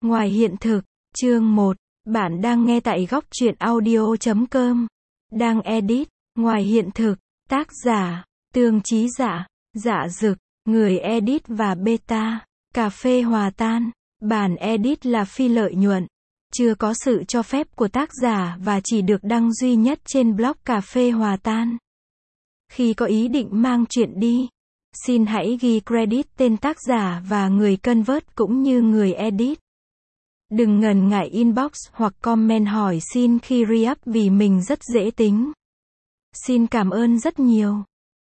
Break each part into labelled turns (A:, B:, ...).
A: Ngoài hiện thực, chương 1, bạn đang nghe tại góc truyện audio.com. Đang edit, ngoài hiện thực, tác giả, Tương Chí Dạ, Dạ Dực, người edit và beta, Cà phê Hòa Tan. Bản edit là phi lợi nhuận, chưa có sự cho phép của tác giả và chỉ được đăng duy nhất trên blog Cà phê Hòa Tan. Khi có ý định mang chuyện đi, xin hãy ghi credit tên tác giả và người convert cũng như người edit. Đừng ngần ngại inbox hoặc comment hỏi xin khi re-up vì mình rất dễ tính. Xin cảm ơn rất nhiều.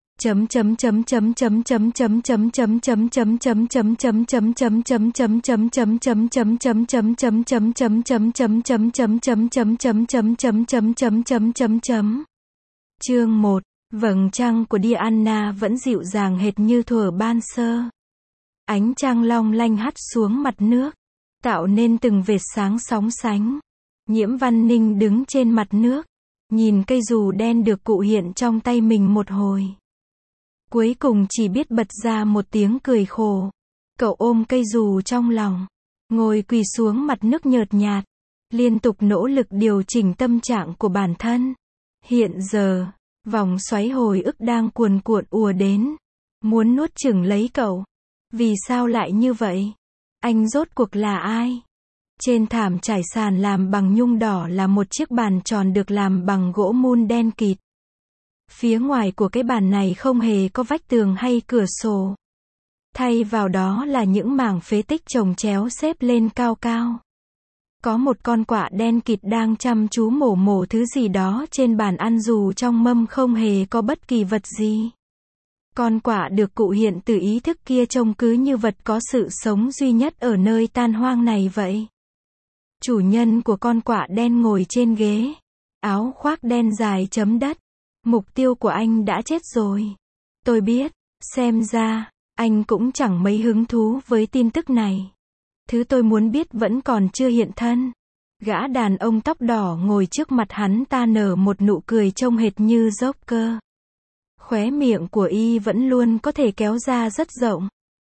A: Chương 1. Vầng trăng của Diana vẫn dịu dàng hệt như thuở ban sơ. Ánh trăng long lanh hắt xuống mặt nước, tạo nên từng vệt sáng sóng sánh. Nhiễm Văn Ninh đứng trên mặt nước, nhìn cây dù đen được cụ hiện trong tay mình một hồi. Cuối cùng chỉ biết bật ra một tiếng cười khổ. Cậu ôm cây dù trong lòng, ngồi quỳ xuống mặt nước nhợt nhạt, liên tục nỗ lực điều chỉnh tâm trạng của bản thân. Hiện giờ, vòng xoáy hồi ức đang cuồn cuộn ùa đến, muốn nuốt chửng lấy cậu. Vì sao lại như vậy? Anh rốt cuộc là ai? Trên thảm trải sàn làm bằng nhung đỏ là một chiếc bàn tròn được làm bằng gỗ mun đen kịt. Phía ngoài của cái bàn này không hề có vách tường hay cửa sổ. Thay vào đó là những mảng phế tích chồng chéo xếp lên cao cao. Có một con quạ đen kịt đang chăm chú mổ thứ gì đó trên bàn ăn dù trong mâm không hề có bất kỳ vật gì. Con quạ được cụ hiện từ ý thức kia trông cứ như vật có sự sống duy nhất ở nơi tan hoang này vậy. Chủ nhân của con quạ đen ngồi trên ghế, áo khoác đen dài chấm đất. Mục tiêu của anh đã chết rồi. Tôi biết, xem ra, anh cũng chẳng mấy hứng thú với tin tức này. Thứ tôi muốn biết vẫn còn chưa hiện thân. Gã đàn ông tóc đỏ ngồi trước mặt hắn ta nở một nụ cười trông hệt như Joker. Khóe miệng của y vẫn luôn có thể kéo ra rất rộng.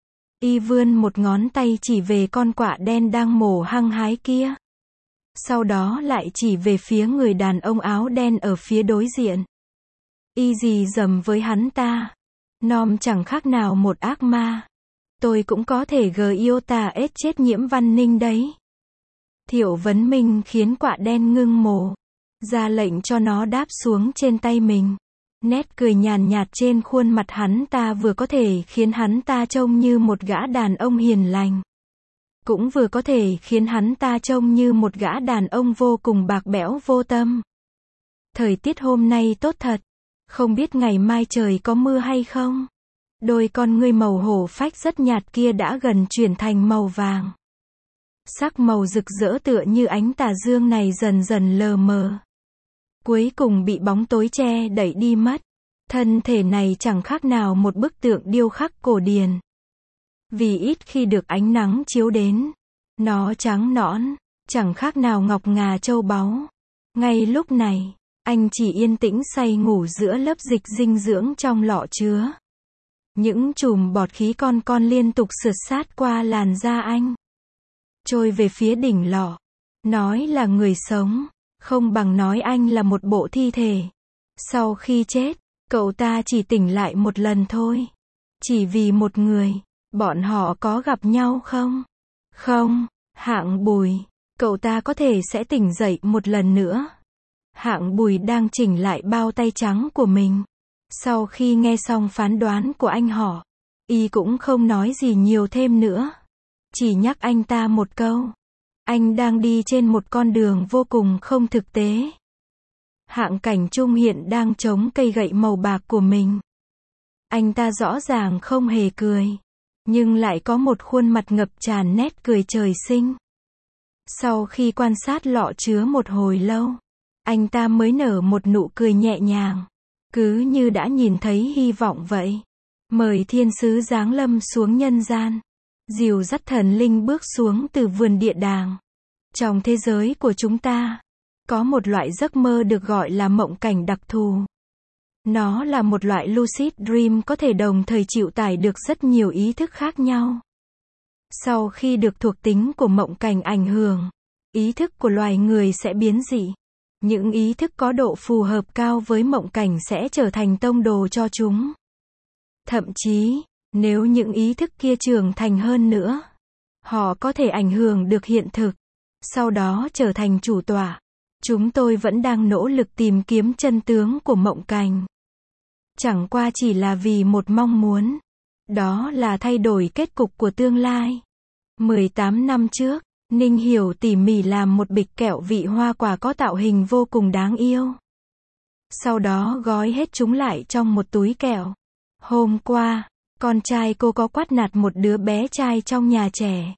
A: Y vươn một ngón tay chỉ về con quạ đen đang mổ hăng hái kia. Sau đó lại chỉ về phía người đàn ông áo đen ở phía đối diện. Y dì dầm với hắn ta. Nom chẳng khác nào một ác ma. Tôi cũng có thể Giota ết chết Nhiễm Văn Ninh đấy. Thiệu Vấn Minh khiến quạ đen ngưng mổ, ra lệnh cho nó đáp xuống trên tay mình. Nét cười nhàn nhạt trên khuôn mặt hắn ta vừa có thể khiến hắn ta trông như một gã đàn ông hiền lành, cũng vừa có thể khiến hắn ta trông như một gã đàn ông vô cùng bạc bẽo vô tâm. Thời tiết hôm nay tốt thật. Không biết ngày mai trời có mưa hay không? Đôi con ngươi màu hổ phách rất nhạt kia đã gần chuyển thành màu vàng. Sắc màu rực rỡ tựa như ánh tà dương này dần dần lờ mờ. Cuối cùng bị bóng tối che đẩy đi mất. Thân thể này chẳng khác nào một bức tượng điêu khắc cổ điển. Vì ít khi được ánh nắng chiếu đến. Nó trắng nõn, chẳng khác nào ngọc ngà châu báu. Ngay lúc này, anh chỉ yên tĩnh say ngủ giữa lớp dịch dinh dưỡng trong lọ chứa. Những chùm bọt khí con liên tục sượt sát qua làn da anh, trôi về phía đỉnh lọ. Nói là người sống, không bằng nói anh là một bộ thi thể. Sau khi chết, cậu ta chỉ tỉnh lại một lần thôi. Chỉ vì một người. Bọn họ có gặp nhau không? Không. Hạng Bùi, cậu ta có thể sẽ tỉnh dậy một lần nữa. Hạng Bùi đang chỉnh lại bao tay trắng của mình. Sau khi nghe xong phán đoán của anh họ, y cũng không nói gì nhiều thêm nữa. Chỉ nhắc anh ta một câu. Anh đang đi trên một con đường vô cùng không thực tế. Hạng Cảnh Trung hiện đang chống cây gậy màu bạc của mình. Anh ta rõ ràng không hề cười, nhưng lại có một khuôn mặt ngập tràn nét cười trời sinh. Sau khi quan sát lọ chứa một hồi lâu, anh ta mới nở một nụ cười nhẹ nhàng, cứ như đã nhìn thấy hy vọng vậy. Mời thiên sứ giáng lâm xuống nhân gian, dìu dắt thần linh bước xuống từ vườn địa đàng. Trong thế giới của chúng ta, có một loại giấc mơ được gọi là mộng cảnh đặc thù. Nó là một loại lucid dream có thể đồng thời chịu tải được rất nhiều ý thức khác nhau. Sau khi được thuộc tính của mộng cảnh ảnh hưởng, ý thức của loài người sẽ biến dị. Những ý thức có độ phù hợp cao với mộng cảnh sẽ trở thành tông đồ cho chúng. Thậm chí, nếu những ý thức kia trưởng thành hơn nữa, họ có thể ảnh hưởng được hiện thực, sau đó trở thành chủ tọa. Chúng tôi vẫn đang nỗ lực tìm kiếm chân tướng của mộng cảnh. Chẳng qua chỉ là vì một mong muốn. Đó là thay đổi kết cục của tương lai. 18 năm trước, Ninh Hiểu tỉ mỉ làm một bịch kẹo vị hoa quả có tạo hình vô cùng đáng yêu. Sau đó gói hết chúng lại trong một túi kẹo. Hôm qua, con trai cô có quát nạt một đứa bé trai trong nhà trẻ.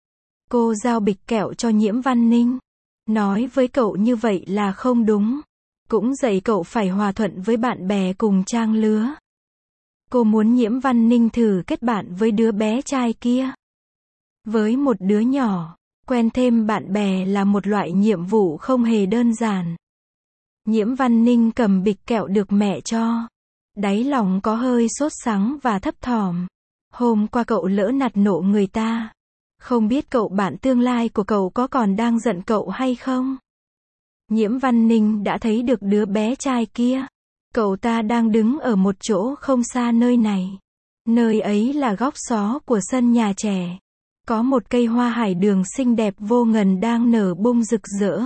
A: Cô giao bịch kẹo cho Nhiễm Văn Ninh. Nói với cậu như vậy là không đúng. Cũng dạy cậu phải hòa thuận với bạn bè cùng trang lứa. Cô muốn Nhiễm Văn Ninh thử kết bạn với đứa bé trai kia. Với một đứa nhỏ, quen thêm bạn bè là một loại nhiệm vụ không hề đơn giản. Nhiễm Văn Ninh cầm bịch kẹo được mẹ cho. Đáy lòng có hơi sốt sắng và thấp thỏm. Hôm qua cậu lỡ nạt nộ người ta. Không biết cậu bạn tương lai của cậu có còn đang giận cậu hay không? Nhiễm Văn Ninh đã thấy được đứa bé trai kia. Cậu ta đang đứng ở một chỗ không xa nơi này. Nơi ấy là góc xó của sân nhà trẻ. Có một cây hoa hải đường xinh đẹp vô ngần đang nở bông rực rỡ.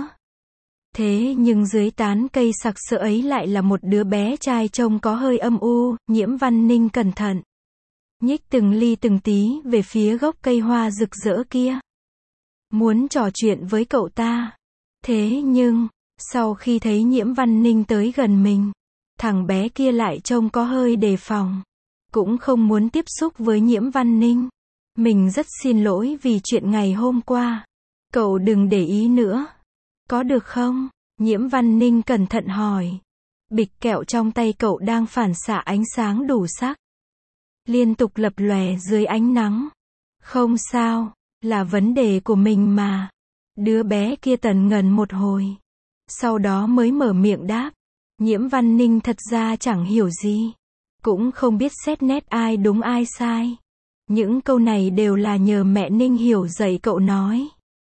A: Thế nhưng dưới tán cây sặc sỡ ấy lại là một đứa bé trai trông có hơi âm u. Nhiễm Văn Ninh cẩn thận nhích từng ly từng tí về phía gốc cây hoa rực rỡ kia. Muốn trò chuyện với cậu ta. Thế nhưng, sau khi thấy Nhiễm Văn Ninh tới gần mình, thằng bé kia lại trông có hơi đề phòng. Cũng không muốn tiếp xúc với Nhiễm Văn Ninh. Mình rất xin lỗi vì chuyện ngày hôm qua. Cậu đừng để ý nữa. Có được không? Nhiễm Văn Ninh cẩn thận hỏi. Bịch kẹo trong tay cậu đang phản xạ ánh sáng đủ sắc. Liên tục lập lòe dưới ánh nắng. Không sao, là vấn đề của mình mà. Đứa bé kia tần ngần một hồi. Sau đó mới mở miệng đáp. Nhiễm Văn Ninh thật ra chẳng hiểu gì. Cũng không biết xét nét ai đúng ai sai. Những câu này đều là nhờ mẹ Ninh Hiểu dạy cậu nói.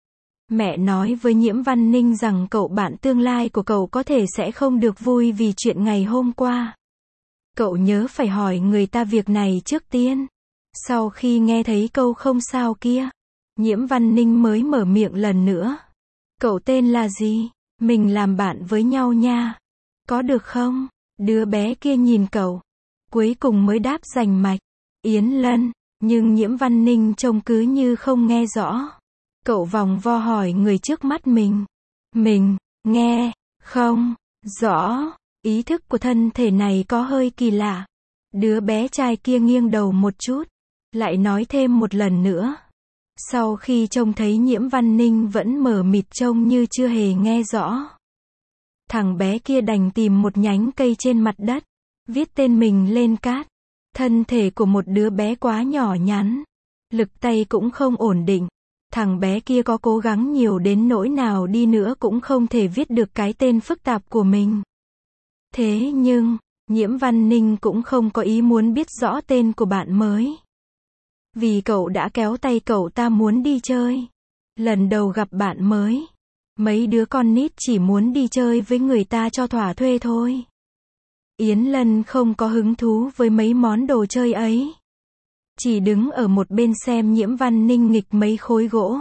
A: Mẹ nói với Nhiễm Văn Ninh rằng cậu bạn tương lai của cậu có thể sẽ không được vui vì chuyện ngày hôm qua. Cậu nhớ phải hỏi người ta việc này trước tiên. Sau khi nghe thấy câu không sao kia, Nhiễm Văn Ninh mới mở miệng lần nữa. Cậu tên là gì? Mình làm bạn với nhau nha. Có được không? Đứa bé kia nhìn cậu. Cuối cùng mới đáp rành mạch. Yến Lân. Nhưng Nhiễm Văn Ninh trông cứ như không nghe rõ. Cậu vòng vo hỏi người trước mắt mình. Mình, nghe, không, rõ. Ý thức của thân thể này có hơi kỳ lạ. Đứa bé trai kia nghiêng đầu một chút. Lại nói thêm một lần nữa. Sau khi trông thấy Nhiễm Văn Ninh vẫn mờ mịt trông như chưa hề nghe rõ. Thằng bé kia đành tìm một nhánh cây trên mặt đất. Viết tên mình lên cát. Thân thể của một đứa bé quá nhỏ nhắn. Lực tay cũng không ổn định. Thằng bé kia có cố gắng nhiều đến nỗi nào đi nữa cũng không thể viết được cái tên phức tạp của mình. Thế nhưng, Nhiễm Văn Ninh cũng không có ý muốn biết rõ tên của bạn mới. Vì cậu đã kéo tay cậu ta muốn đi chơi. Lần đầu gặp bạn mới, mấy đứa con nít chỉ muốn đi chơi với người ta cho thỏa thuê thôi. Yến Lân không có hứng thú với mấy món đồ chơi ấy. Chỉ đứng ở một bên xem Nhiễm Văn Ninh nghịch mấy khối gỗ.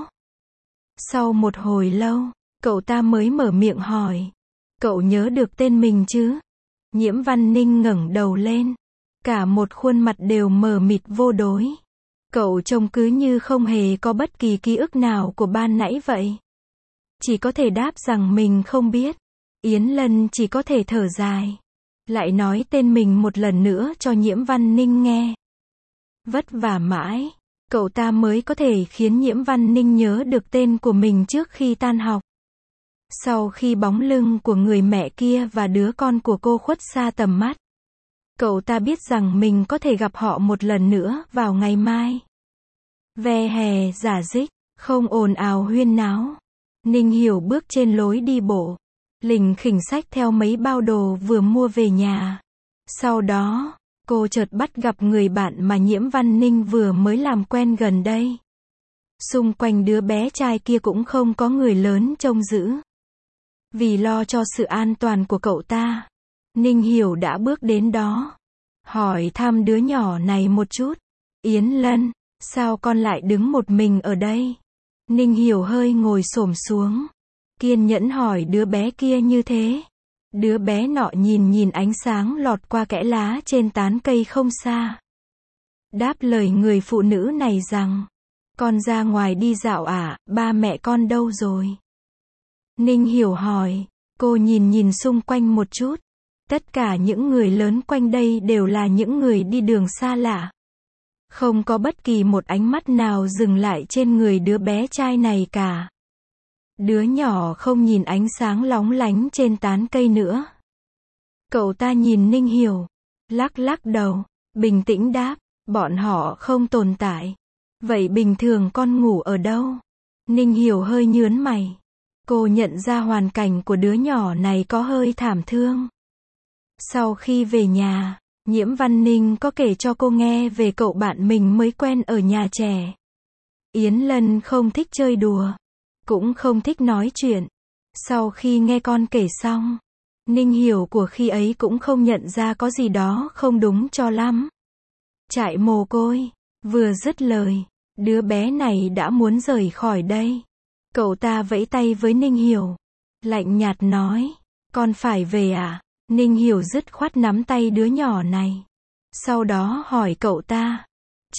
A: Sau một hồi lâu, cậu ta mới mở miệng hỏi. Cậu nhớ được tên mình chứ? Nhiễm Văn Ninh ngẩng đầu lên. Cả một khuôn mặt đều mờ mịt vô đối. Cậu trông cứ như không hề có bất kỳ ký ức nào của ban nãy vậy. Chỉ có thể đáp rằng mình không biết. Yến Lân chỉ có thể thở dài. Lại nói tên mình một lần nữa cho Nhiễm Văn Ninh nghe. Vất vả mãi, cậu ta mới có thể khiến Nhiễm Văn Ninh nhớ được tên của mình trước khi tan học. Sau khi bóng lưng của người mẹ kia và đứa con của cô khuất xa tầm mắt, cậu ta biết rằng mình có thể gặp họ một lần nữa vào ngày mai. Ve hè rả rích, không ồn ào huyên náo. Ninh Hiểu bước trên lối đi bộ, lỉnh khỉnh xách theo mấy bao đồ vừa mua về nhà. Sau đó, cô chợt bắt gặp người bạn mà Nhiễm Văn Ninh vừa mới làm quen gần đây. Xung quanh đứa bé trai kia cũng không có người lớn trông giữ. Vì lo cho sự an toàn của cậu ta, Ninh Hiểu đã bước đến đó, hỏi thăm đứa nhỏ này một chút. Yến Lân, sao con lại đứng một mình ở đây? Ninh Hiểu hơi ngồi xổm xuống, kiên nhẫn hỏi đứa bé kia như thế. Đứa bé nọ nhìn ánh sáng lọt qua kẽ lá trên tán cây không xa. Đáp lời người phụ nữ này rằng, con ra ngoài đi dạo à, ba mẹ con đâu rồi? Ninh Hiểu hỏi, cô nhìn xung quanh một chút. Tất cả những người lớn quanh đây đều là những người đi đường xa lạ. Không có bất kỳ một ánh mắt nào dừng lại trên người đứa bé trai này cả. Đứa nhỏ không nhìn ánh sáng lóng lánh trên tán cây nữa. Cậu ta nhìn Ninh Hiểu, lắc đầu, bình tĩnh đáp, bọn họ không tồn tại. Vậy bình thường con ngủ ở đâu? Ninh Hiểu hơi nhướng mày. Cô nhận ra hoàn cảnh của đứa nhỏ này có hơi thảm thương. Sau khi về nhà, Nhiễm Văn Ninh có kể cho cô nghe về cậu bạn mình mới quen ở nhà trẻ. Yến Lân không thích chơi đùa, cũng không thích nói chuyện. Sau khi nghe con kể xong, Ninh Hiểu của khi ấy cũng không nhận ra có gì đó không đúng cho lắm. Trại mồ côi, vừa dứt lời, đứa bé này đã muốn rời khỏi đây. Cậu ta vẫy tay với Ninh Hiểu, lạnh nhạt nói, con phải về à? Ninh Hiểu dứt khoát nắm tay đứa nhỏ này. Sau đó hỏi cậu ta,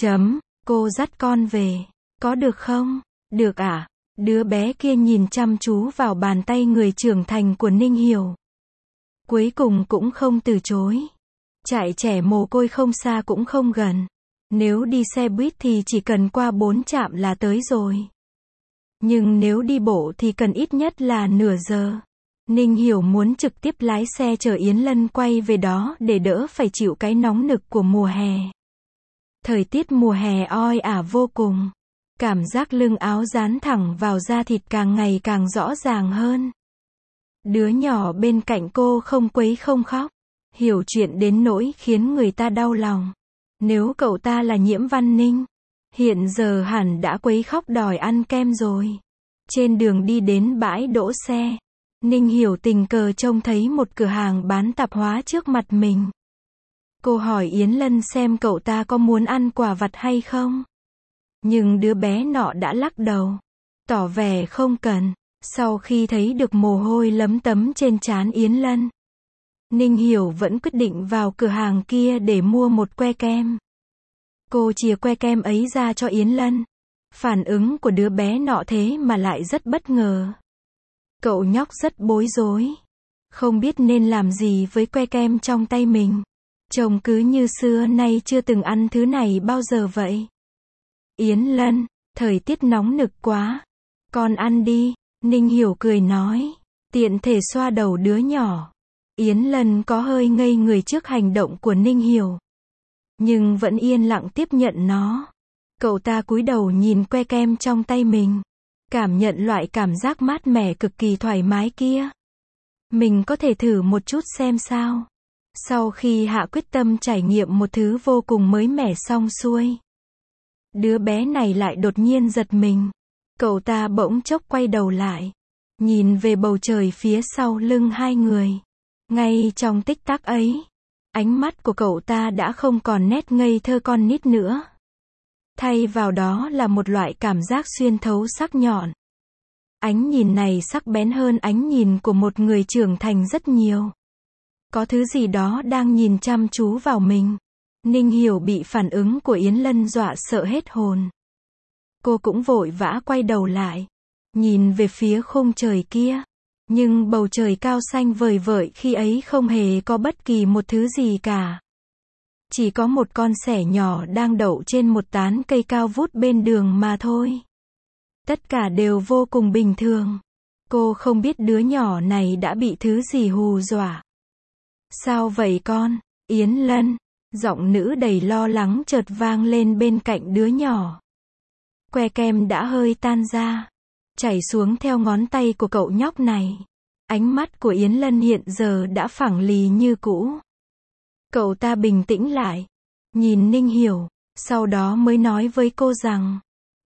A: cô dắt con về, có được không? Được à? Đứa bé kia nhìn chăm chú vào bàn tay người trưởng thành của Ninh Hiểu. Cuối cùng cũng không từ chối. Trại trẻ mồ côi không xa cũng không gần. Nếu đi xe buýt thì chỉ cần qua 4 trạm là tới rồi. Nhưng nếu đi bộ thì cần ít nhất là nửa giờ. Ninh Hiểu muốn trực tiếp lái xe chở Yến Lân quay về đó để đỡ phải chịu cái nóng nực của mùa hè. Thời tiết mùa hè oi ả vô cùng. Cảm giác lưng áo dán thẳng vào da thịt càng ngày càng rõ ràng hơn. Đứa nhỏ bên cạnh cô không quấy không khóc. Hiểu chuyện đến nỗi khiến người ta đau lòng. Nếu cậu ta là Nhiễm Văn Ninh, hiện giờ hẳn đã quấy khóc đòi ăn kem rồi. Trên đường đi đến bãi đỗ xe, Ninh Hiểu tình cờ trông thấy một cửa hàng bán tạp hóa trước mặt mình. Cô hỏi Yến Lân xem cậu ta có muốn ăn quả vặt hay không. Nhưng đứa bé nọ đã lắc đầu, tỏ vẻ không cần. Sau khi thấy được mồ hôi lấm tấm trên trán Yến Lân, Ninh Hiểu vẫn quyết định vào cửa hàng kia để mua một que kem. Cô chìa que kem ấy ra cho Yến Lân. Phản ứng của đứa bé nọ thế mà lại rất bất ngờ. Cậu nhóc rất bối rối, không biết nên làm gì với que kem trong tay mình. Trông cứ như xưa nay chưa từng ăn thứ này bao giờ vậy. Yến Lân, thời tiết nóng nực quá. Con ăn đi, Ninh Hiểu cười nói, tiện thể xoa đầu đứa nhỏ. Yến Lân có hơi ngây người trước hành động của Ninh Hiểu, nhưng vẫn yên lặng tiếp nhận nó. Cậu ta cúi đầu nhìn que kem trong tay mình, cảm nhận loại cảm giác mát mẻ cực kỳ thoải mái kia. Mình có thể thử một chút xem sao. Sau khi hạ quyết tâm trải nghiệm một thứ vô cùng mới mẻ xong xuôi, đứa bé này lại đột nhiên giật mình. Cậu ta bỗng chốc quay đầu lại, nhìn về bầu trời phía sau lưng hai người. Ngay trong tích tắc ấy, ánh mắt của cậu ta đã không còn nét ngây thơ con nít nữa. Thay vào đó là một loại cảm giác xuyên thấu sắc nhọn. Ánh nhìn này sắc bén hơn ánh nhìn của một người trưởng thành rất nhiều. Có thứ gì đó đang nhìn chăm chú vào mình. Ninh Hiểu bị phản ứng của Yến Lân dọa sợ hết hồn. Cô cũng vội vã quay đầu lại, nhìn về phía khung trời kia. Nhưng bầu trời cao xanh vời vợi khi ấy không hề có bất kỳ một thứ gì cả. Chỉ có một con sẻ nhỏ đang đậu trên một tán cây cao vút bên đường mà thôi. Tất cả đều vô cùng bình thường. Cô không biết đứa nhỏ này đã bị thứ gì hù dọa. Sao vậy con? Yến Lân, giọng nữ đầy lo lắng chợt vang lên bên cạnh đứa nhỏ. Que kem đã hơi tan ra, chảy xuống theo ngón tay của cậu nhóc này. Ánh mắt của Yến Lân hiện giờ đã phẳng lì như cũ. Cậu ta bình tĩnh lại, nhìn Ninh Hiểu, sau đó mới nói với cô rằng,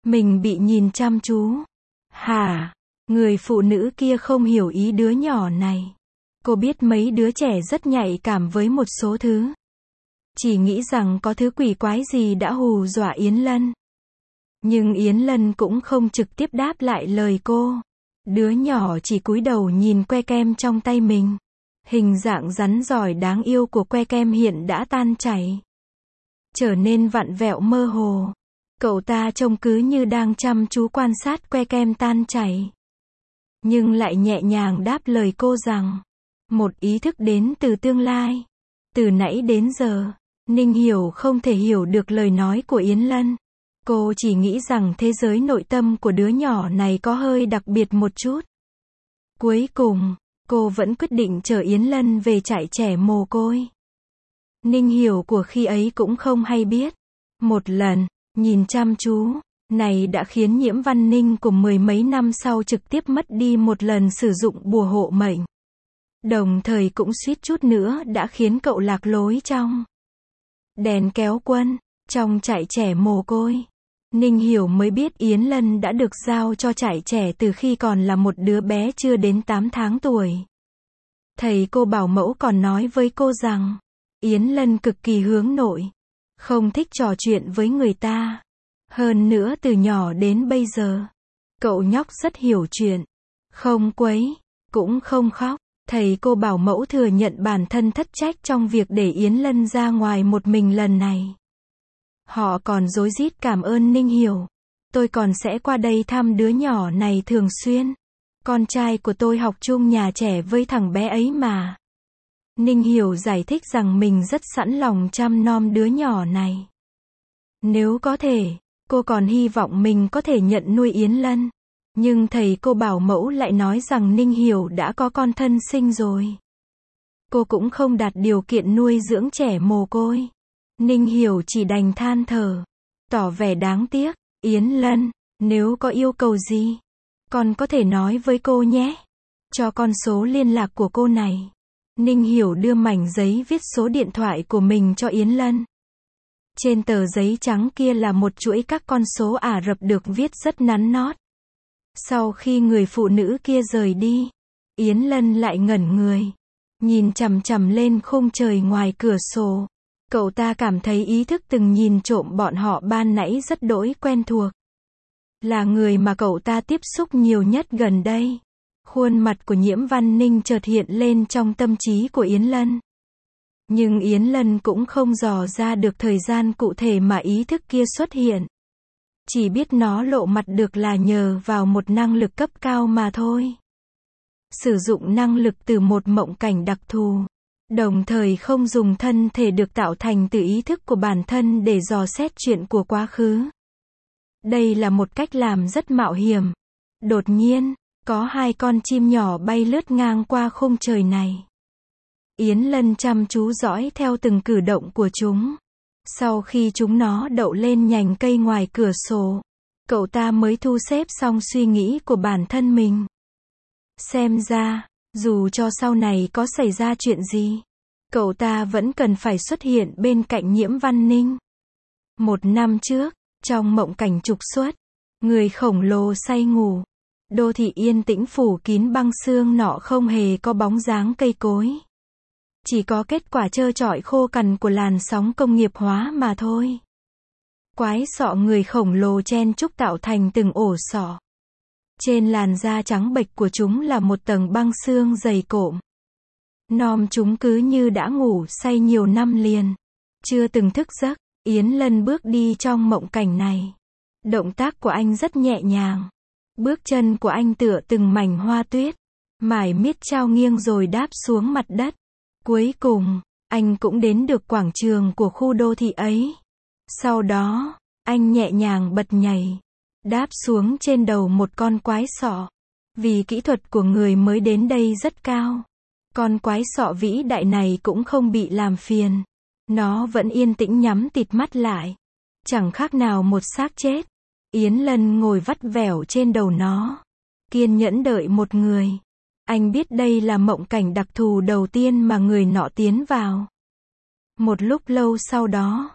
A: Mình bị nhìn chăm chú. Hả? Người phụ nữ kia không hiểu ý đứa nhỏ này. Cô biết mấy đứa trẻ rất nhạy cảm với một số thứ. Chỉ nghĩ rằng có thứ quỷ quái gì đã hù dọa Yến Lân. Nhưng Yến Lân cũng không trực tiếp đáp lại lời cô. Đứa nhỏ chỉ cúi đầu nhìn que kem trong tay mình. Hình dạng rắn rỏi đáng yêu của que kem hiện đã tan chảy, trở nên vặn vẹo mơ hồ. Cậu ta trông cứ như đang chăm chú quan sát que kem tan chảy. Nhưng lại nhẹ nhàng đáp lời cô rằng, một ý thức đến từ tương lai. Từ nãy đến giờ, Ninh Hiểu không thể hiểu được lời nói của Yến Lân. Cô chỉ nghĩ rằng thế giới nội tâm của đứa nhỏ này có hơi đặc biệt một chút. Cuối cùng, cô vẫn quyết định chở Yến Lân về trại trẻ mồ côi. Ninh Hiểu của khi ấy cũng không hay biết. Một lần, nhìn chăm chú, này đã khiến Nhiễm Văn Ninh của mười mấy năm sau trực tiếp mất đi một lần sử dụng bùa hộ mệnh. Đồng thời cũng suýt chút nữa đã khiến cậu lạc lối trong đèn kéo quân, trong trại trẻ mồ côi. Ninh Hiểu mới biết Yến Lân đã được giao cho trại trẻ từ khi còn là một đứa bé chưa đến 8 tháng tuổi. Thầy cô bảo mẫu còn nói với cô rằng, Yến Lân cực kỳ hướng nội, không thích trò chuyện với người ta. Hơn nữa từ nhỏ đến bây giờ, cậu nhóc rất hiểu chuyện, không quấy, cũng không khóc. Thầy cô bảo mẫu thừa nhận bản thân thất trách trong việc để Yến Lân ra ngoài một mình lần này. Họ còn rối rít cảm ơn Ninh Hiểu. Tôi còn sẽ qua đây thăm đứa nhỏ này thường xuyên. Con trai của tôi học chung nhà trẻ với thằng bé ấy mà. Ninh Hiểu giải thích rằng mình rất sẵn lòng chăm nom đứa nhỏ này. Nếu có thể, cô còn hy vọng mình có thể nhận nuôi Yến Lân. Nhưng thầy cô bảo mẫu lại nói rằng Ninh Hiểu đã có con thân sinh rồi. Cô cũng không đạt điều kiện nuôi dưỡng trẻ mồ côi. Ninh Hiểu chỉ đành than thở, tỏ vẻ đáng tiếc. Yến Lân, nếu có yêu cầu gì, con có thể nói với cô nhé. Cho con số liên lạc của cô này. Ninh Hiểu đưa mảnh giấy viết số điện thoại của mình cho Yến Lân. Trên tờ giấy trắng kia là một chuỗi các con số Ả Rập được viết rất nắn nót. Sau khi người phụ nữ kia rời đi, Yến Lân lại ngẩn người, nhìn chằm chằm lên khung trời ngoài cửa sổ. Cậu ta cảm thấy ý thức từng nhìn trộm bọn họ ban nãy rất đỗi quen thuộc. Là người mà cậu ta tiếp xúc nhiều nhất gần đây. Khuôn mặt của Nhiễm Văn Ninh chợt hiện lên trong tâm trí của Yến Lân. Nhưng Yến Lân cũng không dò ra được thời gian cụ thể mà ý thức kia xuất hiện. Chỉ biết nó lộ mặt được là nhờ vào một năng lực cấp cao mà thôi. Sử dụng năng lực từ một mộng cảnh đặc thù. Đồng thời không dùng thân thể được tạo thành từ ý thức của bản thân để dò xét chuyện của quá khứ. Đây là một cách làm rất mạo hiểm. Đột nhiên, có hai con chim nhỏ bay lướt ngang qua khung trời này. Yến Lân chăm chú dõi theo từng cử động của chúng. Sau khi chúng nó đậu lên nhành cây ngoài cửa sổ, cậu ta mới thu xếp xong suy nghĩ của bản thân mình. Xem ra, dù cho sau này có xảy ra chuyện gì, cậu ta vẫn cần phải xuất hiện bên cạnh Nhiễm Văn Ninh. Một năm trước, trong mộng cảnh trục xuất, người khổng lồ say ngủ. Đô thị yên tĩnh phủ kín băng sương nọ không hề có bóng dáng cây cối. Chỉ có kết quả trơ trọi khô cằn của làn sóng công nghiệp hóa mà thôi. Quái sọ người khổng lồ chen chúc tạo thành từng ổ sọ. Trên làn da trắng bệch của chúng là một tầng băng sương dày cộm. Nom chúng cứ như đã ngủ say nhiều năm liền. Chưa từng thức giấc, Yến Lân bước đi trong mộng cảnh này. Động tác của anh rất nhẹ nhàng. Bước chân của anh tựa từng mảnh hoa tuyết. Mải miết trao nghiêng rồi đáp xuống mặt đất. Cuối cùng, anh cũng đến được quảng trường của khu đô thị ấy. Sau đó, anh nhẹ nhàng bật nhảy, đáp xuống trên đầu một con quái sọ. Vì kỹ thuật của người mới đến đây rất cao, con quái sọ vĩ đại này cũng không bị làm phiền. Nó vẫn yên tĩnh nhắm tịt mắt lại. Chẳng khác nào một xác chết. Yến Lân ngồi vắt vẻo trên đầu nó, kiên nhẫn đợi một người. Anh biết đây là mộng cảnh đặc thù đầu tiên mà người nọ tiến vào. Một lúc lâu sau đó,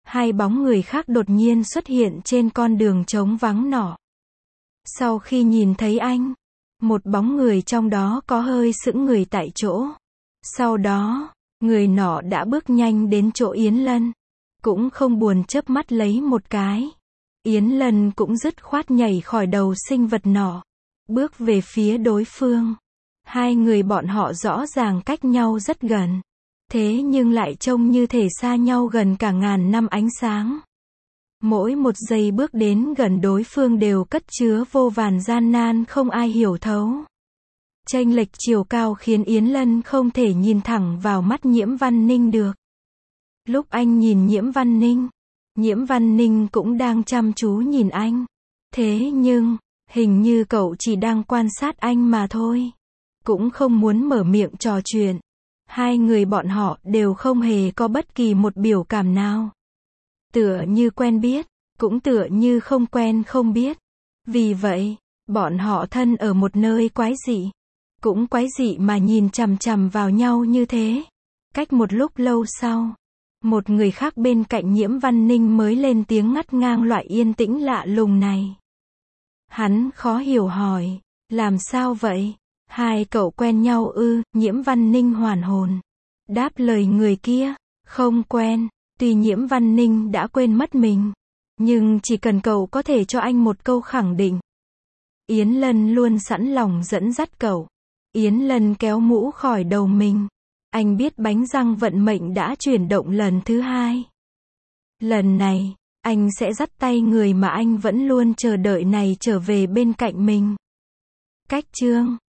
A: hai bóng người khác đột nhiên xuất hiện trên con đường trống vắng nọ. Sau khi nhìn thấy anh, một bóng người trong đó có hơi sững người tại chỗ. Sau đó, người nọ đã bước nhanh đến chỗ Yến Lân. Cũng không buồn chớp mắt lấy một cái. Yến Lân cũng dứt khoát nhảy khỏi đầu sinh vật nọ. Bước về phía đối phương. Hai người bọn họ rõ ràng cách nhau rất gần. Thế nhưng lại trông như thể xa nhau gần cả ngàn năm ánh sáng. Mỗi một giây bước đến gần đối phương đều cất chứa vô vàn gian nan không ai hiểu thấu. Chênh lệch chiều cao khiến Yến Lân không thể nhìn thẳng vào mắt Nhiễm Văn Ninh được. Lúc anh nhìn Nhiễm Văn Ninh cũng đang chăm chú nhìn anh. Thế nhưng, hình như cậu chỉ đang quan sát anh mà thôi. Cũng không muốn mở miệng trò chuyện. Hai người bọn họ đều không hề có bất kỳ một biểu cảm nào. Tựa như quen biết, cũng tựa như không quen không biết. Vì vậy, bọn họ thân ở một nơi quái dị. Cũng quái dị mà nhìn chằm chằm vào nhau như thế. Cách một lúc lâu sau, một người khác bên cạnh Nhiễm Văn Ninh mới lên tiếng ngắt ngang loại yên tĩnh lạ lùng này. Hắn khó hiểu hỏi, làm sao vậy? Hai cậu quen nhau ư? Nhiễm Văn Ninh hoàn hồn. Đáp lời người kia, không quen. Tuy Nhiễm Văn Ninh đã quên mất mình, nhưng chỉ cần cậu có thể cho anh một câu khẳng định. Yến Lân luôn sẵn lòng dẫn dắt cậu. Yến Lân kéo mũ khỏi đầu mình. Anh biết bánh răng vận mệnh đã chuyển động lần thứ hai. Lần này, anh sẽ dắt tay người mà anh vẫn luôn chờ đợi này trở về bên cạnh mình. Cách chương